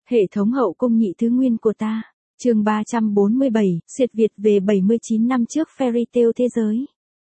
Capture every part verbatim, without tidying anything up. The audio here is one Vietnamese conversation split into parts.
Hệ thống hậu cung nhị thứ nguyên của ta. Chương ba trăm bốn mươi bảy, xuyệt Việt về bảy mươi chín năm trước fairy tale thế giới.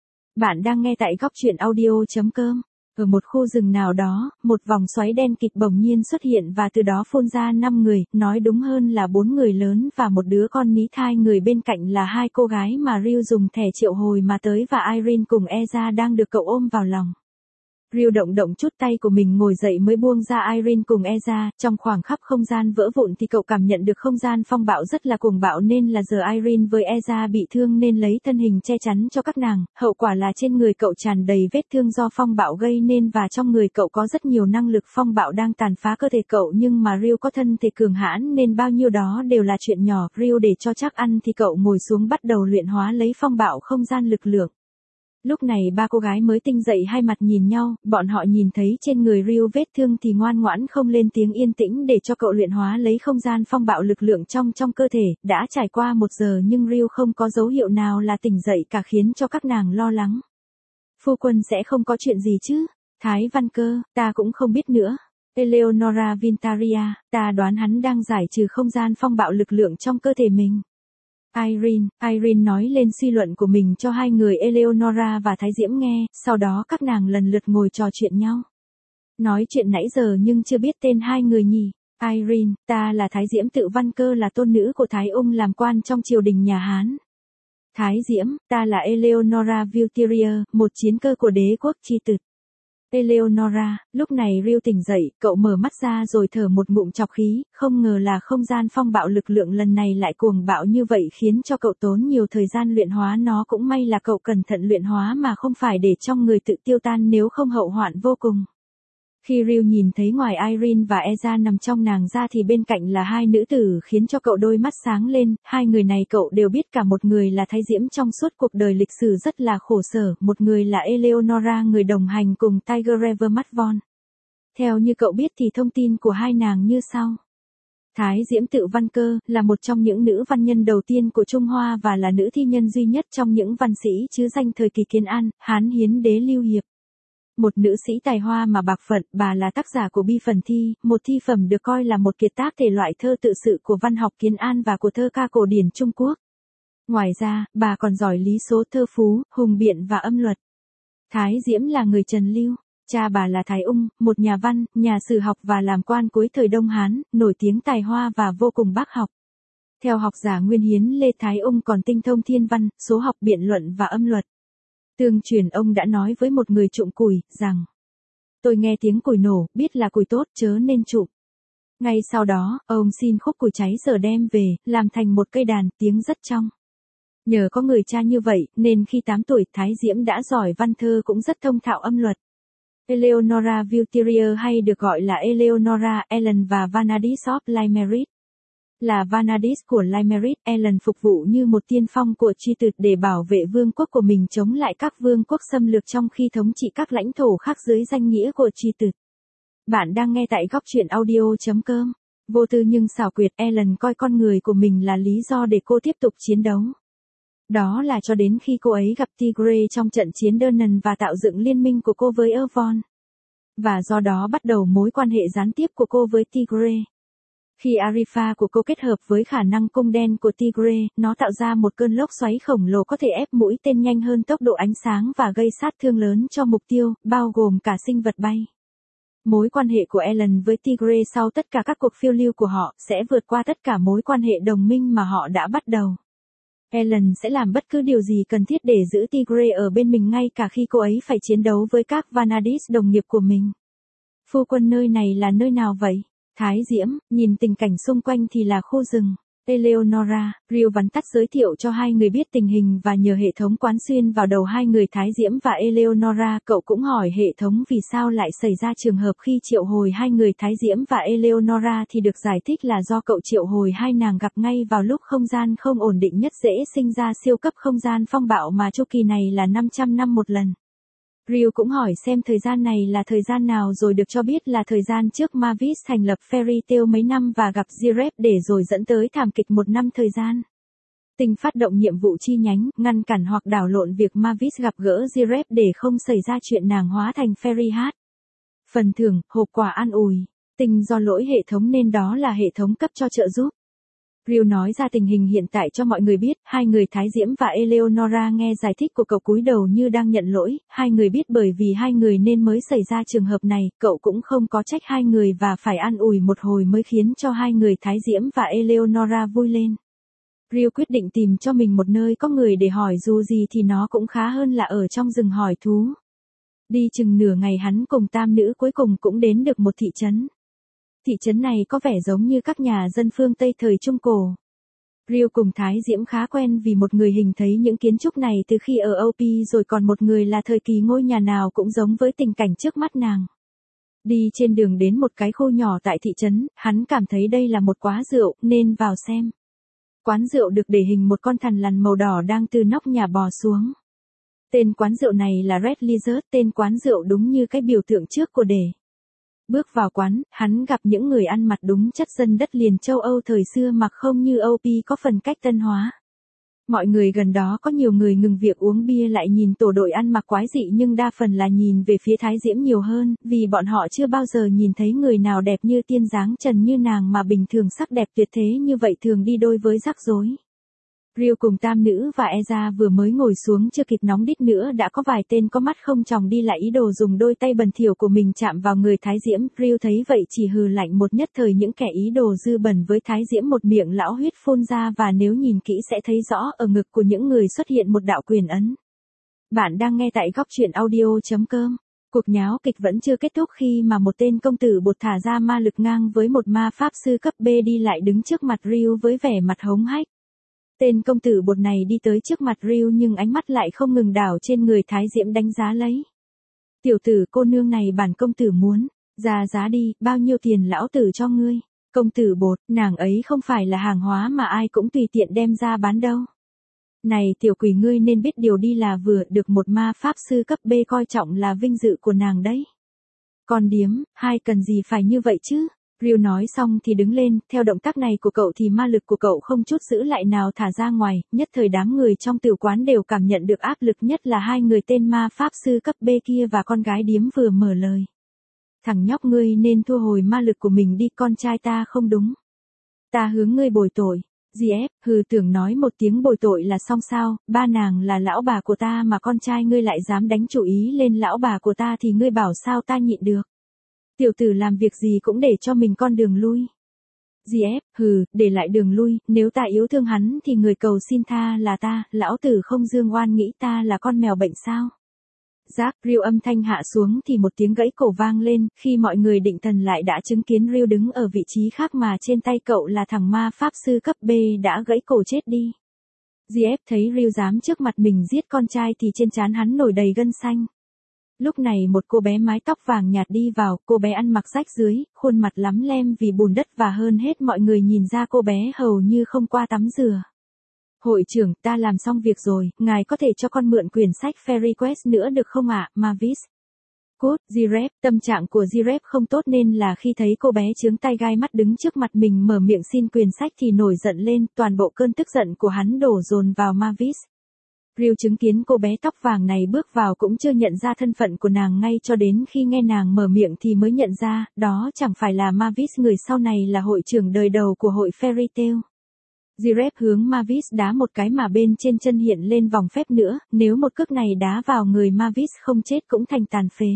Bạn đang nghe tại góc truyện audio chấm com. Ở một khu rừng nào đó, một vòng xoáy đen kịt bỗng nhiên xuất hiện và từ đó phun ra năm người, nói đúng hơn là bốn người lớn và một đứa con ní thai, người bên cạnh là hai cô gái mà Ryu dùng thẻ triệu hồi mà tới và Irene cùng Eza đang được cậu ôm vào lòng. Ryu động động chút tay của mình ngồi dậy mới buông ra Irene cùng Eza, trong khoảng khắc không gian vỡ vụn thì cậu cảm nhận được không gian phong bạo rất là cuồng bạo nên là giờ Irene với Eza bị thương nên lấy thân hình che chắn cho các nàng, hậu quả là trên người cậu tràn đầy vết thương do phong bạo gây nên và trong người cậu có rất nhiều năng lực phong bạo đang tàn phá cơ thể cậu, nhưng mà Ryu có thân thể cường hãn nên bao nhiêu đó đều là chuyện nhỏ. Ryu để cho chắc ăn thì cậu ngồi xuống bắt đầu luyện hóa lấy phong bạo không gian lực lượng. Lúc này ba cô gái mới tinh dậy hai mặt nhìn nhau, bọn họ nhìn thấy trên người Ryu vết thương thì ngoan ngoãn không lên tiếng, yên tĩnh để cho cậu luyện hóa lấy không gian phong bạo lực lượng trong trong cơ thể. Đã trải qua một giờ nhưng Ryu không có dấu hiệu nào là tỉnh dậy cả, khiến cho các nàng lo lắng. Phu quân sẽ không có chuyện gì chứ? Thái Văn Cơ, ta cũng không biết nữa. Eleonora Vintaria, ta đoán hắn đang giải trừ không gian phong bạo lực lượng trong cơ thể mình. Irene, Irene nói lên suy luận của mình cho hai người Eleonora và Thái Diễm nghe, sau đó các nàng lần lượt ngồi trò chuyện nhau. Nói chuyện nãy giờ nhưng chưa biết tên hai người nhỉ. Irene, ta là Thái Diễm Tự Văn Cơ, là tôn nữ của Thái Ung làm quan trong triều đình nhà Hán. Thái Diễm, ta là Eleonora Viltiria, một chiến cơ của đế quốc Chi Tực. Eleonora, lúc này Ryu tỉnh dậy, cậu mở mắt ra rồi thở một ngụm trọc khí, không ngờ là không gian phong bạo lực lượng lần này lại cuồng bạo như vậy khiến cho cậu tốn nhiều thời gian luyện hóa nó, cũng may là cậu cẩn thận luyện hóa mà không phải để trong người tự tiêu tan, nếu không hậu hoạn vô cùng. Khi Ryu nhìn thấy ngoài Irene và Eza nằm trong nàng ra thì bên cạnh là hai nữ tử, khiến cho cậu đôi mắt sáng lên. Hai người này cậu đều biết, cả một người là Thái Diễm trong suốt cuộc đời lịch sử rất là khổ sở, một người là Eleonora, người đồng hành cùng Tiger Rever Matvon. Theo như cậu biết thì thông tin của hai nàng như sau. Thái Diễm Tự Văn Cơ là một trong những nữ văn nhân đầu tiên của Trung Hoa và là nữ thi nhân duy nhất trong những văn sĩ chứ danh thời kỳ Kiến An, Hán Hiến Đế Lưu Hiệp. Một nữ sĩ tài hoa mà bạc phận, bà là tác giả của Bi Phần Thi, một thi phẩm được coi là một kiệt tác thể loại thơ tự sự của văn học Kiến An và của thơ ca cổ điển Trung Quốc. Ngoài ra, bà còn giỏi lý số, thơ phú, hùng biện và âm luật. Thái Diễm là người Trần Lưu, cha bà là Thái Ung, một nhà văn, nhà sử học và làm quan cuối thời Đông Hán, nổi tiếng tài hoa và vô cùng bác học. Theo học giả Nguyên Hiến Lê, Thái Ung còn tinh thông thiên văn, số học, biện luận và âm luật. Tương truyền ông đã nói với một người trụm củi, rằng: tôi nghe tiếng củi nổ, biết là củi tốt, chớ nên trụm. Ngay sau đó, ông xin khúc củi cháy giờ đem về, làm thành một cây đàn, tiếng rất trong. Nhờ có người cha như vậy, nên khi tám tuổi, Thái Diễm đã giỏi văn thơ cũng rất thông thạo âm luật. Eleonora Viltiria, hay được gọi là Eleonora, Ellen và Vanadis of Limerick. Là Vanadis của Limerick, Ellen phục vụ như một tiên phong của Chi Tực để bảo vệ vương quốc của mình chống lại các vương quốc xâm lược trong khi thống trị các lãnh thổ khác dưới danh nghĩa của Chi Tực. Bạn đang nghe tại góc truyện audio chấm com. Vô tư nhưng xảo quyệt, Ellen coi con người của mình là lý do để cô tiếp tục chiến đấu. Đó là cho đến khi cô ấy gặp Tigre trong trận chiến Durnan và tạo dựng liên minh của cô với Ervon. Và do đó bắt đầu mối quan hệ gián tiếp của cô với Tigre. Khi Arifa của cô kết hợp với khả năng cung đen của Tigre, nó tạo ra một cơn lốc xoáy khổng lồ có thể ép mũi tên nhanh hơn tốc độ ánh sáng và gây sát thương lớn cho mục tiêu, bao gồm cả sinh vật bay. Mối quan hệ của Ellen với Tigre sau tất cả các cuộc phiêu lưu của họ sẽ vượt qua tất cả mối quan hệ đồng minh mà họ đã bắt đầu. Ellen sẽ làm bất cứ điều gì cần thiết để giữ Tigre ở bên mình, ngay cả khi cô ấy phải chiến đấu với các Vanadis đồng nghiệp của mình. Phu quân, nơi này là nơi nào vậy? Thái Diễm, nhìn tình cảnh xung quanh thì là khu rừng. Eleonora, Ryu vắn tắt giới thiệu cho hai người biết tình hình và nhờ hệ thống quán xuyên vào đầu hai người Thái Diễm và Eleonora. Cậu cũng hỏi hệ thống vì sao lại xảy ra trường hợp khi triệu hồi hai người Thái Diễm và Eleonora thì được giải thích là do cậu triệu hồi hai nàng gặp ngay vào lúc không gian không ổn định nhất, dễ sinh ra siêu cấp không gian phong bạo mà chu kỳ này là năm trăm năm một lần. Ryu cũng hỏi xem thời gian này là thời gian nào rồi được cho biết là thời gian trước Mavis thành lập Fairy Tail mấy năm và gặp Zirep để rồi dẫn tới thảm kịch một năm thời gian. Tinh phát động nhiệm vụ chi nhánh, ngăn cản hoặc đảo lộn việc Mavis gặp gỡ Zirep để không xảy ra chuyện nàng hóa thành Fairy Heart. Phần thưởng, hộp quà an ủi. Tình do lỗi hệ thống nên đó là hệ thống cấp cho trợ giúp. Ryu nói ra tình hình hiện tại cho mọi người biết, hai người Thái Diễm và Eleonora nghe giải thích của cậu cúi đầu như đang nhận lỗi, hai người biết bởi vì hai người nên mới xảy ra trường hợp này, cậu cũng không có trách hai người và phải an ủi một hồi mới khiến cho hai người Thái Diễm và Eleonora vui lên. Ryu quyết định tìm cho mình một nơi có người để hỏi dù gì thì nó cũng khá hơn là ở trong rừng hỏi thú. Đi chừng nửa ngày hắn cùng tam nữ cuối cùng cũng đến được một thị trấn. Thị trấn này có vẻ giống như các nhà dân phương Tây thời Trung Cổ. Ryu cùng Thái Diễm khá quen vì một người hình thấy những kiến trúc này từ khi ở ô pê rồi còn một người là thời kỳ ngôi nhà nào cũng giống với tình cảnh trước mắt nàng. Đi trên đường đến một cái khu nhỏ tại thị trấn, hắn cảm thấy đây là một quán rượu nên vào xem. Quán rượu được để hình một con thằn lằn màu đỏ đang từ nóc nhà bò xuống. Tên quán rượu này là Red Lizard, tên quán rượu đúng như cái biểu tượng trước của đề. Bước vào quán, hắn gặp những người ăn mặc đúng chất dân đất liền châu Âu thời xưa mặc không như ô pê có phần cách tân hóa. Mọi người gần đó có nhiều người ngừng việc uống bia lại nhìn tổ đội ăn mặc quái dị nhưng đa phần là nhìn về phía Thái Diễm nhiều hơn, vì bọn họ chưa bao giờ nhìn thấy người nào đẹp như tiên dáng trần như nàng mà bình thường sắc đẹp tuyệt thế như vậy thường đi đôi với rắc rối. Ryu cùng tam nữ và Eza vừa mới ngồi xuống chưa kịp nóng đít nữa đã có vài tên có mắt không tròng đi lại ý đồ dùng đôi tay bẩn thỉu của mình chạm vào người Thái Diễm. Ryu thấy vậy chỉ hừ lạnh một nhất thời những kẻ ý đồ dư bẩn với Thái Diễm một miệng lão huyết phun ra và nếu nhìn kỹ sẽ thấy rõ ở ngực của những người xuất hiện một đạo quyền ấn. Bạn đang nghe tại góc truyện audio chấm com. Cuộc nháo kịch vẫn chưa kết thúc khi mà một tên công tử bột thả ra ma lực ngang với một ma pháp sư cấp B đi lại đứng trước mặt Ryu với vẻ mặt hống hách. Tên công tử bột này đi tới trước mặt Ryu nhưng ánh mắt lại không ngừng đảo trên người Thái Diễm đánh giá lấy. Tiểu tử cô nương này bản công tử muốn, ra giá đi, bao nhiêu tiền lão tử cho ngươi. Công tử bột, nàng ấy không phải là hàng hóa mà ai cũng tùy tiện đem ra bán đâu. Này tiểu quỷ ngươi nên biết điều đi là vừa được một ma pháp sư cấp B coi trọng là vinh dự của nàng đấy. Còn điếm, hai cần gì phải như vậy chứ? Ryu nói xong thì đứng lên, theo động tác này của cậu thì ma lực của cậu không chút giữ lại nào thả ra ngoài, nhất thời đám người trong tiểu quán đều cảm nhận được áp lực nhất là hai người tên ma pháp sư cấp B kia và con gái điếm vừa mở lời. Thằng nhóc ngươi nên thu hồi ma lực của mình đi, con trai ta không đúng. Ta hướng ngươi bồi tội. giê ép, hừ tưởng nói một tiếng bồi tội là xong sao, ba nàng là lão bà của ta mà con trai ngươi lại dám đánh chủ ý lên lão bà của ta thì ngươi bảo sao ta nhịn được. Tiểu tử làm việc gì cũng để cho mình con đường lui. giê ép, hừ, để lại đường lui, nếu ta yếu thương hắn thì người cầu xin tha là ta, lão tử không dương oan nghĩ ta là con mèo bệnh sao. Giác, Ryu âm thanh hạ xuống thì một tiếng gãy cổ vang lên, khi mọi người định thần lại đã chứng kiến Ryu đứng ở vị trí khác mà trên tay cậu là thằng ma pháp sư cấp B đã gãy cổ chết đi. giê ép thấy Ryu dám trước mặt mình giết con trai thì trên trán hắn nổi đầy gân xanh. Lúc này một cô bé mái tóc vàng nhạt đi vào, cô bé ăn mặc rách dưới, khuôn mặt lắm lem vì bùn đất và hơn hết mọi người nhìn ra cô bé hầu như không qua tắm rửa. Hội trưởng, ta làm xong việc rồi, ngài có thể cho con mượn quyển sách Fairy Quest nữa được không ạ, Mavis? Cút, Girep, tâm trạng của Girep không tốt nên là khi thấy cô bé chướng tay gai mắt đứng trước mặt mình mở miệng xin quyển sách thì nổi giận lên, toàn bộ cơn tức giận của hắn đổ dồn vào Mavis. Ryu chứng kiến cô bé tóc vàng này bước vào cũng chưa nhận ra thân phận của nàng ngay cho đến khi nghe nàng mở miệng thì mới nhận ra, đó chẳng phải là Mavis người sau này là hội trưởng đời đầu của hội Fairy Tail. Girep hướng Mavis đá một cái mà bên trên chân hiện lên vòng phép nữa, nếu một cước này đá vào người Mavis không chết cũng thành tàn phế.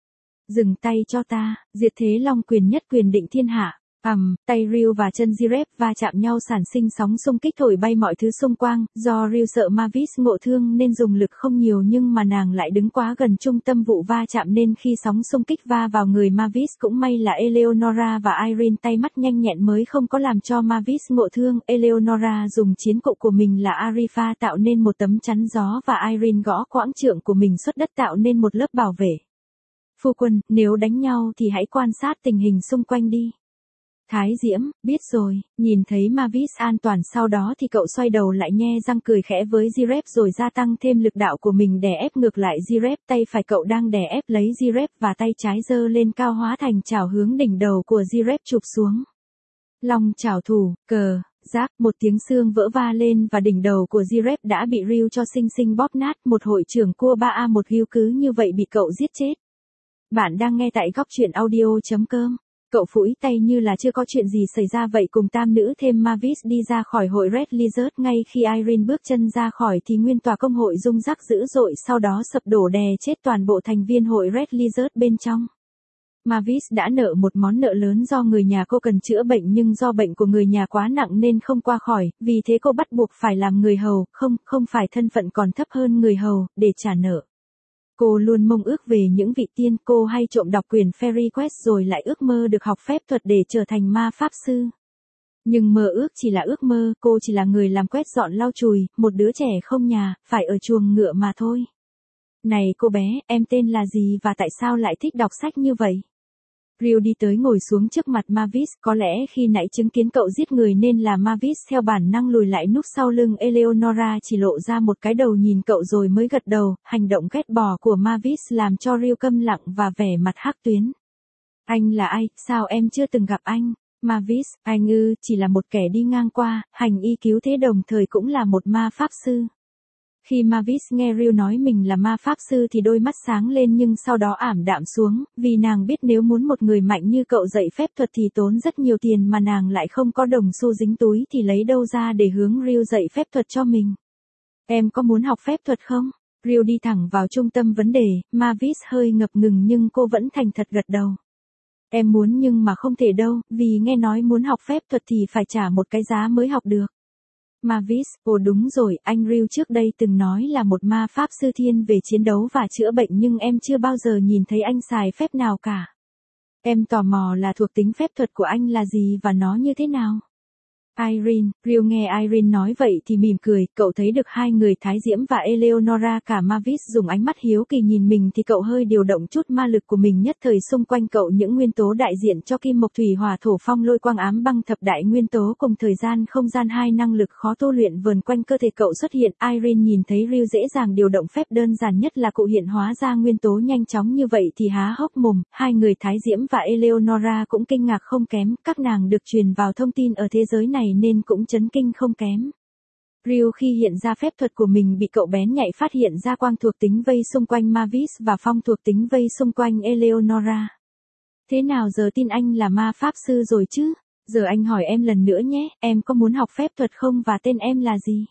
Dừng tay cho ta, diệt thế long quyền nhất quyền định thiên hạ. ầm, um, tay Ryu và chân Girep va chạm nhau sản sinh sóng xung kích thổi bay mọi thứ xung quanh, do Ryu sợ Mavis ngộ thương nên dùng lực không nhiều nhưng mà nàng lại đứng quá gần trung tâm vụ va chạm nên khi sóng xung kích va vào người Mavis cũng may là Eleonora và Irene tay mắt nhanh nhẹn mới không có làm cho Mavis ngộ thương. Eleonora dùng chiến cụ của mình là Arifa tạo nên một tấm chắn gió và Irene gõ quãng trượng của mình xuất đất tạo nên một lớp bảo vệ. Phu quân, nếu đánh nhau thì hãy quan sát tình hình xung quanh đi. Thái Diễm, biết rồi, nhìn thấy Mavis an toàn sau đó thì cậu xoay đầu lại nhe răng cười khẽ với Girep rồi gia tăng thêm lực đạo của mình đè ép ngược lại Girep, tay phải cậu đang đè ép lấy Girep và tay trái giơ lên cao hóa thành chảo hướng đỉnh đầu của Girep chụp xuống. Long chảo thủ, cờ, giác, một tiếng xương vỡ va lên và đỉnh đầu của Girep đã bị Ryu cho xinh xinh bóp nát, một hội trưởng cua ba a một Ryu cứ như vậy bị cậu giết chết. Bạn đang nghe tại góc truyện audio chấm com. Cậu phủi tay như là chưa có chuyện gì xảy ra vậy cùng tam nữ thêm Mavis đi ra khỏi hội Red Lizard. Ngay khi Irene bước chân ra khỏi thì nguyên tòa công hội rung rắc dữ dội, sau đó sập đổ đè chết toàn bộ thành viên hội Red Lizard bên trong. Mavis đã nợ một món nợ lớn do người nhà cô cần chữa bệnh, nhưng do bệnh của người nhà quá nặng nên không qua khỏi, vì thế cô bắt buộc phải làm người hầu, không, không phải thân phận còn thấp hơn người hầu, để trả nợ. Cô luôn mong ước về những vị tiên, cô hay trộm đọc quyển Fairy Quest rồi lại ước mơ được học phép thuật để trở thành ma pháp sư. Nhưng mơ ước chỉ là ước mơ, cô chỉ là người làm quét dọn lau chùi, một đứa trẻ không nhà, phải ở chuồng ngựa mà thôi. Này cô bé, em tên là gì và tại sao lại thích đọc sách như vậy? Ryu đi tới ngồi xuống trước mặt Mavis, có lẽ khi nãy chứng kiến cậu giết người nên là Mavis theo bản năng lùi lại núp sau lưng Eleonora, chỉ lộ ra một cái đầu nhìn cậu rồi mới gật đầu. Hành động ghét bỏ của Mavis làm cho Ryu câm lặng và vẻ mặt hắc tuyến. Anh là ai, sao em chưa từng gặp anh? Mavis, anh ư, chỉ là một kẻ đi ngang qua, hành y cứu thế đồng thời cũng là một ma pháp sư. Khi Mavis nghe Ryu nói mình là ma pháp sư thì đôi mắt sáng lên nhưng sau đó ảm đạm xuống, vì nàng biết nếu muốn một người mạnh như cậu dạy phép thuật thì tốn rất nhiều tiền mà nàng lại không có đồng xu dính túi thì lấy đâu ra để hướng Ryu dạy phép thuật cho mình. Em có muốn học phép thuật không? Ryu đi thẳng vào trung tâm vấn đề, Mavis hơi ngập ngừng nhưng cô vẫn thành thật gật đầu. Em muốn nhưng mà không thể đâu, vì nghe nói muốn học phép thuật thì phải trả một cái giá mới học được. Mavis, ồ đúng rồi, anh Ryu trước đây từng nói là một ma pháp sư thiên về chiến đấu và chữa bệnh nhưng em chưa bao giờ nhìn thấy anh xài phép nào cả. Em tò mò là thuộc tính phép thuật của anh là gì và nó như thế nào? Irene, Ryu nghe Irene nói vậy thì mỉm cười, cậu thấy được hai người Thái Diễm và Eleonora cả Mavis dùng ánh mắt hiếu kỳ nhìn mình thì cậu hơi điều động chút ma lực của mình, nhất thời xung quanh cậu những nguyên tố đại diện cho kim mộc thủy hỏa thổ phong lôi quang ám băng thập đại nguyên tố cùng thời gian không gian hai năng lực khó tu luyện vờn quanh cơ thể cậu xuất hiện. Irene nhìn thấy Ryu dễ dàng điều động phép đơn giản nhất là cụ hiện hóa ra nguyên tố nhanh chóng như vậy thì há hốc mồm, hai người Thái Diễm và Eleonora cũng kinh ngạc không kém, các nàng được truyền vào thông tin ở thế giới này nên cũng chấn kinh không kém. Ryu khi hiện ra phép thuật của mình bị cậu bén nhạy phát hiện ra quang thuộc tính vây xung quanh Mavis và phong thuộc tính vây xung quanh Eleonora. Thế nào giờ tin anh là ma pháp sư rồi chứ? Giờ anh hỏi em lần nữa nhé, em có muốn học phép thuật không và tên em là gì?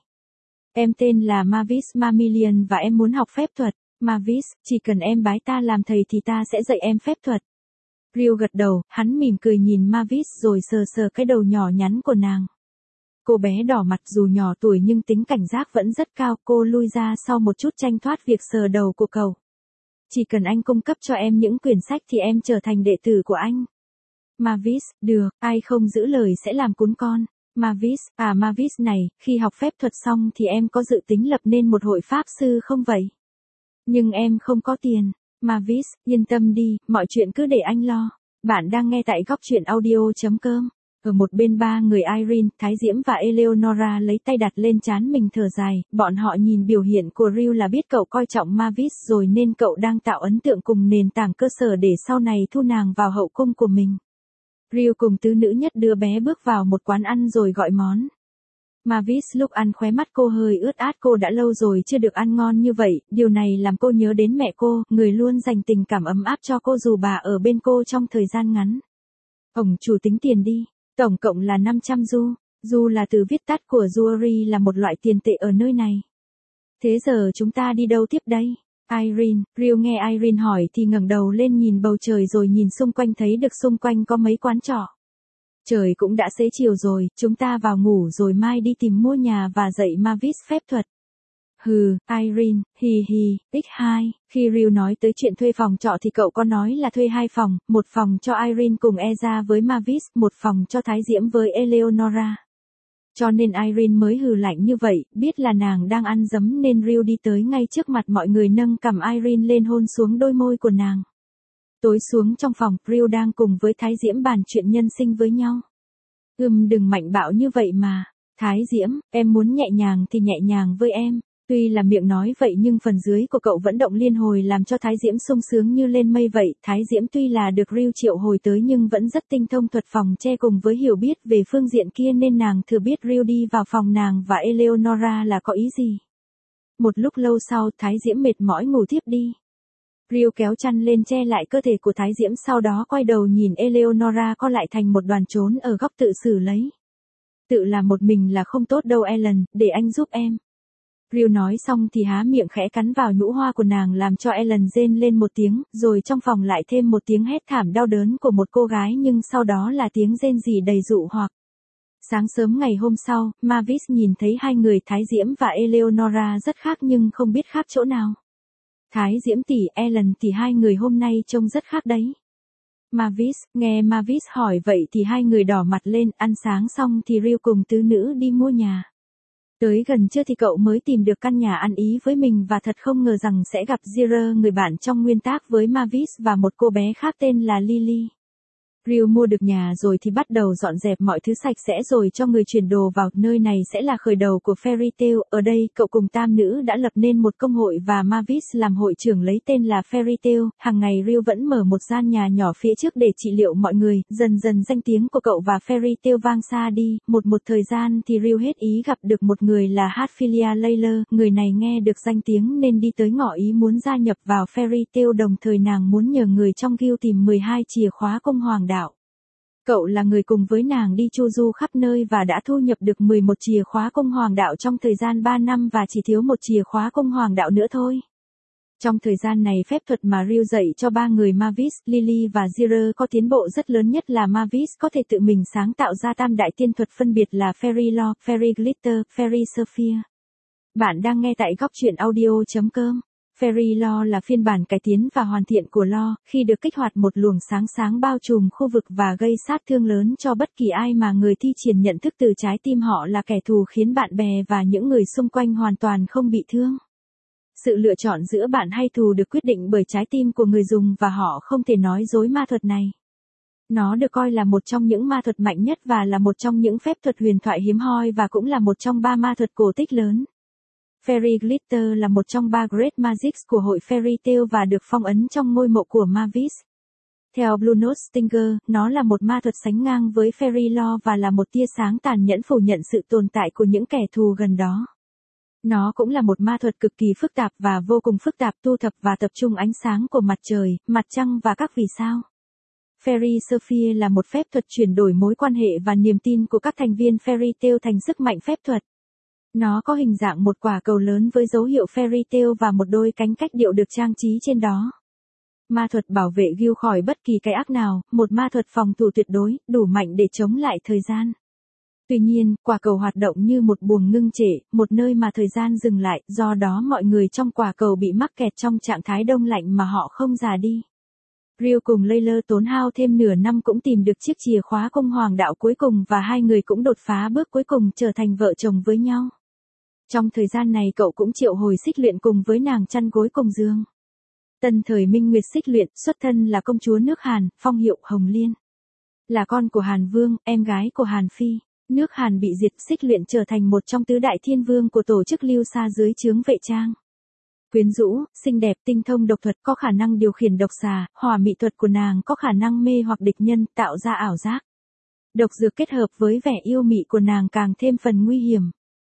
Em tên là Mavis Mamillion và em muốn học phép thuật. Mavis, chỉ cần em bái ta làm thầy thì ta sẽ dạy em phép thuật. Ryu gật đầu, hắn mỉm cười nhìn Mavis rồi sờ sờ cái đầu nhỏ nhắn của nàng. Cô bé đỏ mặt dù nhỏ tuổi nhưng tính cảnh giác vẫn rất cao, cô lui ra sau một chút tranh thoát việc sờ đầu của cậu. Chỉ cần anh cung cấp cho em những quyển sách thì em trở thành đệ tử của anh. Mavis, được, ai không giữ lời sẽ làm cún con. Mavis, à Mavis này, khi học phép thuật xong thì em có dự tính lập nên một hội pháp sư không vậy? Nhưng em không có tiền. Mavis, yên tâm đi, mọi chuyện cứ để anh lo. Bạn đang nghe tại góc truyện audio chấm com. Ở một bên ba người Irene, Thái Diễm và Eleonora lấy tay đặt lên trán mình thở dài, bọn họ nhìn biểu hiện của Ryu là biết cậu coi trọng Mavis rồi nên cậu đang tạo ấn tượng cùng nền tảng cơ sở để sau này thu nàng vào hậu cung của mình. Ryu cùng tứ nữ nhất đứa bé bước vào một quán ăn rồi gọi món. Mavis lúc ăn khóe mắt cô hơi ướt át, cô đã lâu rồi chưa được ăn ngon như vậy, điều này làm cô nhớ đến mẹ cô, người luôn dành tình cảm ấm áp cho cô dù bà ở bên cô trong thời gian ngắn. Ông chủ tính tiền đi. Tổng cộng là năm trăm du, du là từ viết tắt của jewelry là một loại tiền tệ ở nơi này. Thế giờ chúng ta đi đâu tiếp đây? Irene, Ryu nghe Irene hỏi thì ngẩng đầu lên nhìn bầu trời rồi nhìn xung quanh thấy được xung quanh có mấy quán trọ. Trời cũng đã xế chiều rồi, chúng ta vào ngủ rồi mai đi tìm mua nhà và dạy Mavis phép thuật. Hừ, Irene, hì hì, x hai, khi Ryu nói tới chuyện thuê phòng trọ thì cậu có nói là thuê hai phòng, một phòng cho Irene cùng Eza với Mavis, một phòng cho Thái Diễm với Eleonora. Cho nên Irene mới hừ lạnh như vậy, biết là nàng đang ăn dấm nên Ryu đi tới ngay trước mặt mọi người nâng cằm Irene lên hôn xuống đôi môi của nàng. Tối xuống trong phòng, Ryu đang cùng với Thái Diễm bàn chuyện nhân sinh với nhau. Ừm đừng mạnh bạo như vậy mà. Thái Diễm, em muốn nhẹ nhàng thì nhẹ nhàng với em. Tuy là miệng nói vậy nhưng phần dưới của cậu vẫn động liên hồi làm cho Thái Diễm sung sướng như lên mây vậy. Thái Diễm tuy là được Ryu triệu hồi tới nhưng vẫn rất tinh thông thuật phòng che cùng với hiểu biết về phương diện kia nên nàng thừa biết Ryu đi vào phòng nàng và Eleonora là có ý gì. Một lúc lâu sau Thái Diễm mệt mỏi ngủ thiếp đi. Ryu kéo chăn lên che lại cơ thể của Thái Diễm, sau đó quay đầu nhìn Eleonora co lại thành một đoàn trốn ở góc tự xử lấy. Tự làm một mình là không tốt đâu Ellen, để anh giúp em. Ryu nói xong thì há miệng khẽ cắn vào nhũ hoa của nàng làm cho Ellen rên lên một tiếng, rồi trong phòng lại thêm một tiếng hét thảm đau đớn của một cô gái, nhưng sau đó là tiếng rên rỉ đầy dụ hoặc. Sáng sớm ngày hôm sau, Mavis nhìn thấy hai người Thái Diễm và Eleonora rất khác nhưng không biết khác chỗ nào. Thái Diễm tỷ, Ellen thì hai người hôm nay trông rất khác đấy. Mavis, nghe Mavis hỏi vậy thì hai người đỏ mặt lên. Ăn sáng xong thì Ryu cùng tứ nữ đi mua nhà. Tới gần trưa thì cậu mới tìm được căn nhà ăn ý với mình và thật không ngờ rằng sẽ gặp Zira, người bạn trong nguyên tác với Mavis và một cô bé khác tên là Lily. Ryu mua được nhà rồi thì bắt đầu dọn dẹp mọi thứ sạch sẽ rồi cho người chuyển đồ vào. Nơi này sẽ là khởi đầu của Fairy Tail. Ở đây cậu cùng tam nữ đã lập nên một công hội và Mavis làm hội trưởng lấy tên là Fairy Tail. Hàng ngày Ryu vẫn mở một gian nhà nhỏ phía trước để trị liệu mọi người. Dần dần danh tiếng của cậu và Fairy Tail vang xa đi. Một một thời gian thì Ryu hết ý gặp được một người là Hatfilia Layler. Người này nghe được danh tiếng nên đi tới ngỏ ý muốn gia nhập vào Fairy Tail, đồng thời nàng muốn nhờ người trong guild tìm mười hai chìa khóa cung hoàng đạo. Cậu là người cùng với nàng đi chu du khắp nơi và đã thu nhập được mười một chìa khóa cung hoàng đạo trong thời gian ba năm và chỉ thiếu một chìa khóa cung hoàng đạo nữa thôi. Trong thời gian này phép thuật mà Ryu dạy cho ba người Mavis, Lily và Zira có tiến bộ rất lớn, nhất là Mavis có thể tự mình sáng tạo ra tam đại tiên thuật phân biệt là Fairy Law, Fairy Glitter, Fairy Sphere. Bạn đang nghe tại góc truyện audio chấm com. Fairy Law là phiên bản cải tiến và hoàn thiện của Law, khi được kích hoạt một luồng sáng sáng bao trùm khu vực và gây sát thương lớn cho bất kỳ ai mà người thi triển nhận thức từ trái tim họ là kẻ thù, khiến bạn bè và những người xung quanh hoàn toàn không bị thương. Sự lựa chọn giữa bạn hay thù được quyết định bởi trái tim của người dùng và họ không thể nói dối ma thuật này. Nó được coi là một trong những ma thuật mạnh nhất và là một trong những phép thuật huyền thoại hiếm hoi và cũng là một trong ba ma thuật cổ tích lớn. Fairy Glitter là một trong ba Great Magics của hội Fairy Tail và được phong ấn trong ngôi mộ của Mavis. Theo Blue Note Stinger, nó là một ma thuật sánh ngang với Fairy Law và là một tia sáng tàn nhẫn phủ nhận sự tồn tại của những kẻ thù gần đó. Nó cũng là một ma thuật cực kỳ phức tạp và vô cùng phức tạp, thu thập và tập trung ánh sáng của mặt trời, mặt trăng và các vì sao. Fairy Sphere là một phép thuật chuyển đổi mối quan hệ và niềm tin của các thành viên Fairy Tail thành sức mạnh phép thuật. Nó có hình dạng một quả cầu lớn với dấu hiệu Fairy Tail và một đôi cánh cách điệu được trang trí trên đó. Ma thuật bảo vệ Gil khỏi bất kỳ cái ác nào, một ma thuật phòng thủ tuyệt đối, đủ mạnh để chống lại thời gian. Tuy nhiên, quả cầu hoạt động như một buồng ngưng trệ, một nơi mà thời gian dừng lại, do đó mọi người trong quả cầu bị mắc kẹt trong trạng thái đông lạnh mà họ không già đi. Ryu cùng Layler tốn hao thêm nửa năm cũng tìm được chiếc chìa khóa cung hoàng đạo cuối cùng và hai người cũng đột phá bước cuối cùng, trở thành vợ chồng với nhau. Trong thời gian này cậu cũng triệu hồi Xích Luyện cùng với nàng chăn gối cùng giường. Tân thời Minh Nguyệt Xích Luyện xuất thân là công chúa nước Hàn, phong hiệu Hồng Liên. Là con của Hàn Vương, em gái của Hàn Phi. Nước Hàn bị diệt, Xích Luyện trở thành một trong tứ đại thiên vương của tổ chức Lưu Sa dưới trướng Vệ Trang. Quyến rũ, xinh đẹp, tinh thông độc thuật, có khả năng điều khiển độc xà, hỏa mị thuật của nàng có khả năng mê hoặc địch nhân, tạo ra ảo giác. Độc dược kết hợp với vẻ yêu mị của nàng càng thêm phần nguy hiểm.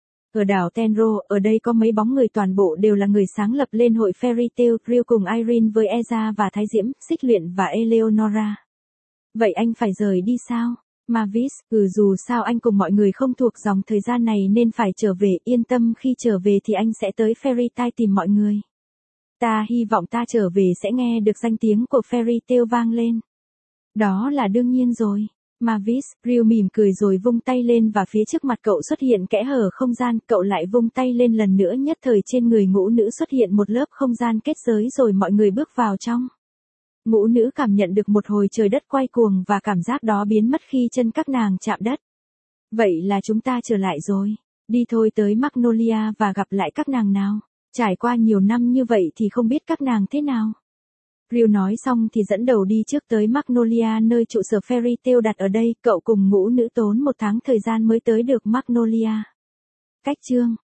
Ở đảo Tenro, ở đây có mấy bóng người toàn bộ đều là người sáng lập lên hội Fairy Tail, Ryu cùng Irene với Eza và Thái Diễm, Xích Luyện và Eleonora. Vậy anh phải rời đi sao? Mavis, ừ dù sao anh cùng mọi người không thuộc dòng thời gian này nên phải trở về, yên tâm khi trở về thì anh sẽ tới Fairy Tail tìm mọi người. Ta hy vọng ta trở về sẽ nghe được danh tiếng của Fairy Tail vang lên. Đó là đương nhiên rồi. Mavis, Ryu mỉm cười rồi vung tay lên và phía trước mặt cậu xuất hiện kẽ hở không gian, cậu lại vung tay lên lần nữa, nhất thời trên người ngũ nữ xuất hiện một lớp không gian kết giới rồi mọi người bước vào trong. Ngũ nữ cảm nhận được một hồi trời đất quay cuồng và cảm giác đó biến mất khi chân các nàng chạm đất. Vậy là chúng ta trở lại rồi. Đi thôi tới Magnolia và gặp lại các nàng nào. Trải qua nhiều năm như vậy thì không biết các nàng thế nào. Ryu nói xong thì dẫn đầu đi trước tới Magnolia, nơi trụ sở Fairy Tail đặt ở đây, cậu cùng ngũ nữ tốn một tháng thời gian mới tới được Magnolia. Cách chương